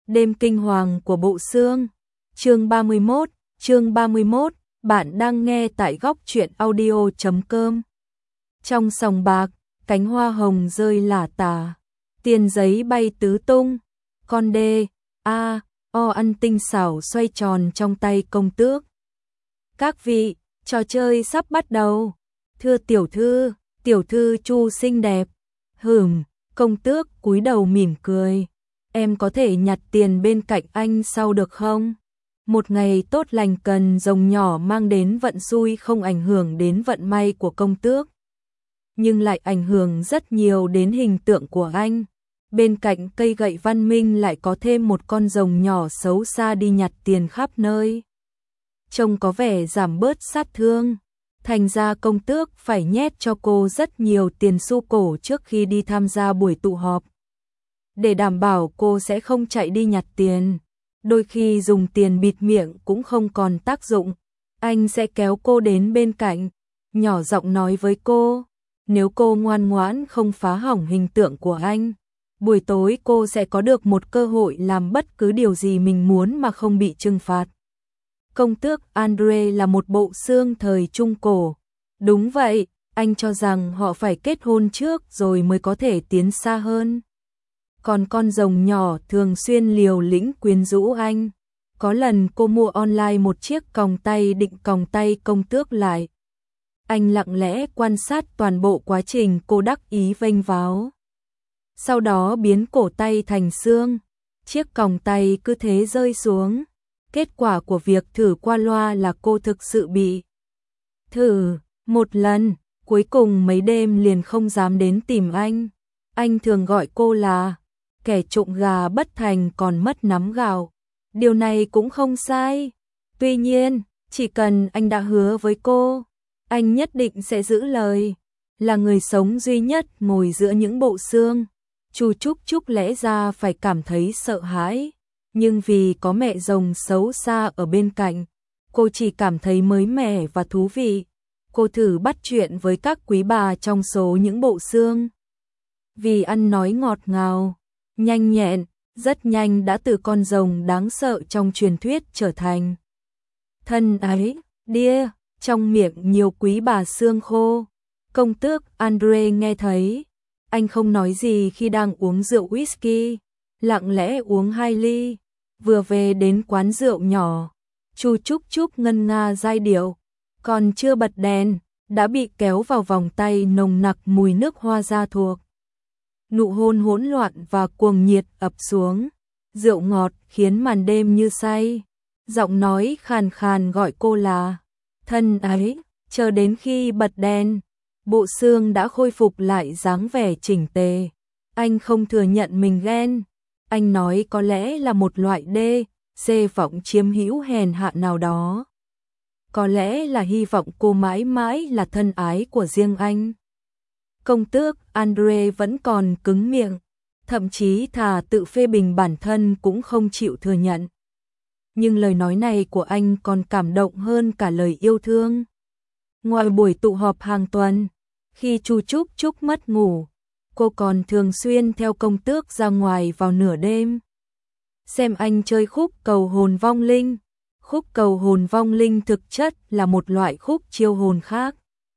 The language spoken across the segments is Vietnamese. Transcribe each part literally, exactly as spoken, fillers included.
Đêm kinh hoàng của bộ xương. Chương ba mươi mốt, chương ba mươi mốt, bạn đang nghe tại góc truyện audio chấm com. Trong sòng bạc, cánh hoa hồng rơi lả tả, tiền giấy bay tứ tung, con đê, a, o ăn tinh xảo xoay tròn trong tay công tước. Các vị, trò chơi sắp bắt đầu. Thưa tiểu thư, tiểu thư Chu xinh đẹp. Hửm, công tước cúi đầu mỉm cười. Em có thể nhặt tiền bên cạnh anh sau được không? Một ngày tốt lành cần rồng nhỏ mang đến vận xui không ảnh hưởng đến vận may của công tước, nhưng lại ảnh hưởng rất nhiều đến hình tượng của anh. Bên cạnh cây gậy văn minh lại có thêm một con rồng nhỏ xấu xa đi nhặt tiền khắp nơi, trông có vẻ giảm bớt sát thương. Thành ra công tước phải nhét cho cô rất nhiều tiền xu cổ trước khi đi tham gia buổi tụ họp, để đảm bảo cô sẽ không chạy đi nhặt tiền. Đôi khi dùng tiền bịt miệng cũng không còn tác dụng. Anh sẽ kéo cô đến bên cạnh, nhỏ giọng nói với cô, nếu cô ngoan ngoãn không phá hỏng hình tượng của anh, buổi tối cô sẽ có được một cơ hội làm bất cứ điều gì mình muốn mà không bị trừng phạt. Công tước Andre là một bộ xương thời Trung Cổ. Đúng vậy, anh cho rằng họ phải kết hôn trước rồi mới có thể tiến xa hơn. Còn con rồng nhỏ thường xuyên liều lĩnh quyến rũ anh. Có lần cô mua online một chiếc còng tay định còng tay công tước lại. Anh lặng lẽ quan sát toàn bộ quá trình cô đắc ý vênh váo. Sau đó biến cổ tay thành xương. Chiếc còng tay cứ thế rơi xuống. Kết quả của việc thử qua loa là cô thực sự bị thử một lần. Cuối cùng mấy đêm liền không dám đến tìm anh. Anh thường gọi cô là kẻ trộm gà bất thành còn mất nắm gạo. Điều này cũng không sai. Tuy nhiên, chỉ cần anh đã hứa với cô, anh nhất định sẽ giữ lời. Là người sống duy nhất ngồi giữa những bộ xương, Chu Trúc Trúc lẽ ra phải cảm thấy sợ hãi. Nhưng vì có mẹ rồng xấu xa ở bên cạnh, cô chỉ cảm thấy mới mẻ và thú vị. Cô thử bắt chuyện với các quý bà trong số những bộ xương. Vì ăn nói ngọt ngào, nhanh nhẹn, rất nhanh đã từ con rồng đáng sợ trong truyền thuyết trở thành thân ái, đia, trong miệng nhiều quý bà xương khô. Công tước Andre nghe thấy, anh không nói gì khi đang uống rượu whisky, lặng lẽ uống hai ly. Vừa về đến quán rượu nhỏ, Chu Trúc Trúc ngân nga giai điệu, còn chưa bật đèn, đã bị kéo vào vòng tay nồng nặc mùi nước hoa da thuộc. Nụ hôn hỗn loạn và cuồng nhiệt ập xuống, rượu ngọt khiến màn đêm như say. Giọng nói khàn khàn gọi cô là thân ái. Chờ đến khi bật đèn, bộ xương đã khôi phục lại dáng vẻ chỉnh tề. Anh không thừa nhận mình ghen. Anh nói có lẽ là một loại đê, xê vọng chiếm hữu hèn hạ nào đó. Có lẽ là hy vọng cô mãi mãi là thân ái của riêng anh. Công tước Andre vẫn còn cứng miệng, thậm chí thà tự phê bình bản thân cũng không chịu thừa nhận. Nhưng lời nói này của anh còn cảm động hơn cả lời yêu thương. Ngoài buổi tụ họp hàng tuần, khi Chu Trúc Trúc mất ngủ, cô còn thường xuyên theo công tước ra ngoài vào nửa đêm, xem anh chơi khúc cầu hồn vong linh. Khúc cầu hồn vong linh thực chất là một loại khúc chiêu hồn khác.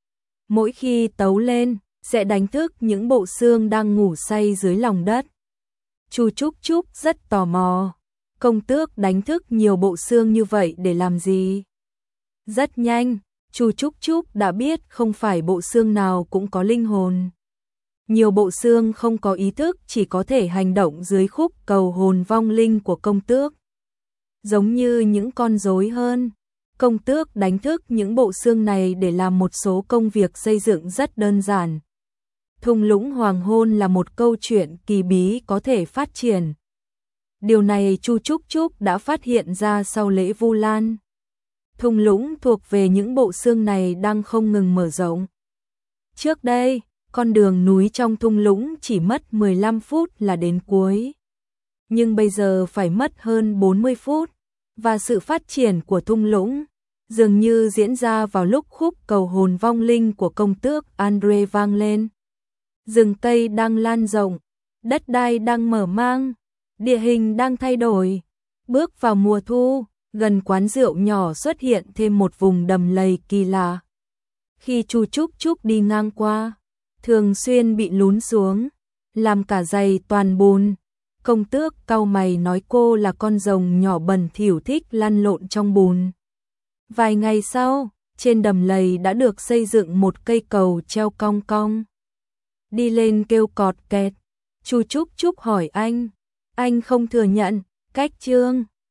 Mỗi khi tấu lên, sẽ đánh thức những bộ xương đang ngủ say dưới lòng đất. Chu Trúc Trúc rất tò mò, công tước đánh thức nhiều bộ xương như vậy để làm gì? Rất nhanh, Chu Trúc Trúc đã biết không phải bộ xương nào cũng có linh hồn. Nhiều bộ xương không có ý thức chỉ có thể hành động dưới khúc cầu hồn vong linh của công tước. Giống như những con rối hơn, công tước đánh thức những bộ xương này để làm một số công việc xây dựng rất đơn giản. Thung lũng hoàng hôn là một câu chuyện kỳ bí có thể phát triển. Điều này Chu Trúc Trúc đã phát hiện ra sau lễ Vu Lan. Thung lũng thuộc về những bộ xương này đang không ngừng mở rộng. Trước đây, con đường núi trong thung lũng chỉ mất mười lăm phút là đến cuối. Nhưng bây giờ phải mất hơn bốn mươi phút, và sự phát triển của thung lũng dường như diễn ra vào lúc khúc cầu hồn vong linh của công tước Andre vang lên. Rừng cây đang lan rộng, đất đai đang mở mang, Địa hình đang thay đổi. Bước vào mùa thu, gần quán rượu nhỏ xuất hiện thêm một vùng đầm lầy kỳ lạ. Khi Chu Trúc Trúc đi ngang qua, thường xuyên bị lún xuống, làm cả giày toàn bùn. Công tước cau mày nói cô là con rồng nhỏ bẩn thỉu thích lăn lộn trong bùn. Vài ngày sau, trên đầm lầy đã được xây dựng một cây cầu treo cong cong. Đi lên kêu cọt kẹt, Chu Trúc Trúc hỏi anh, anh không thừa nhận, cách Trương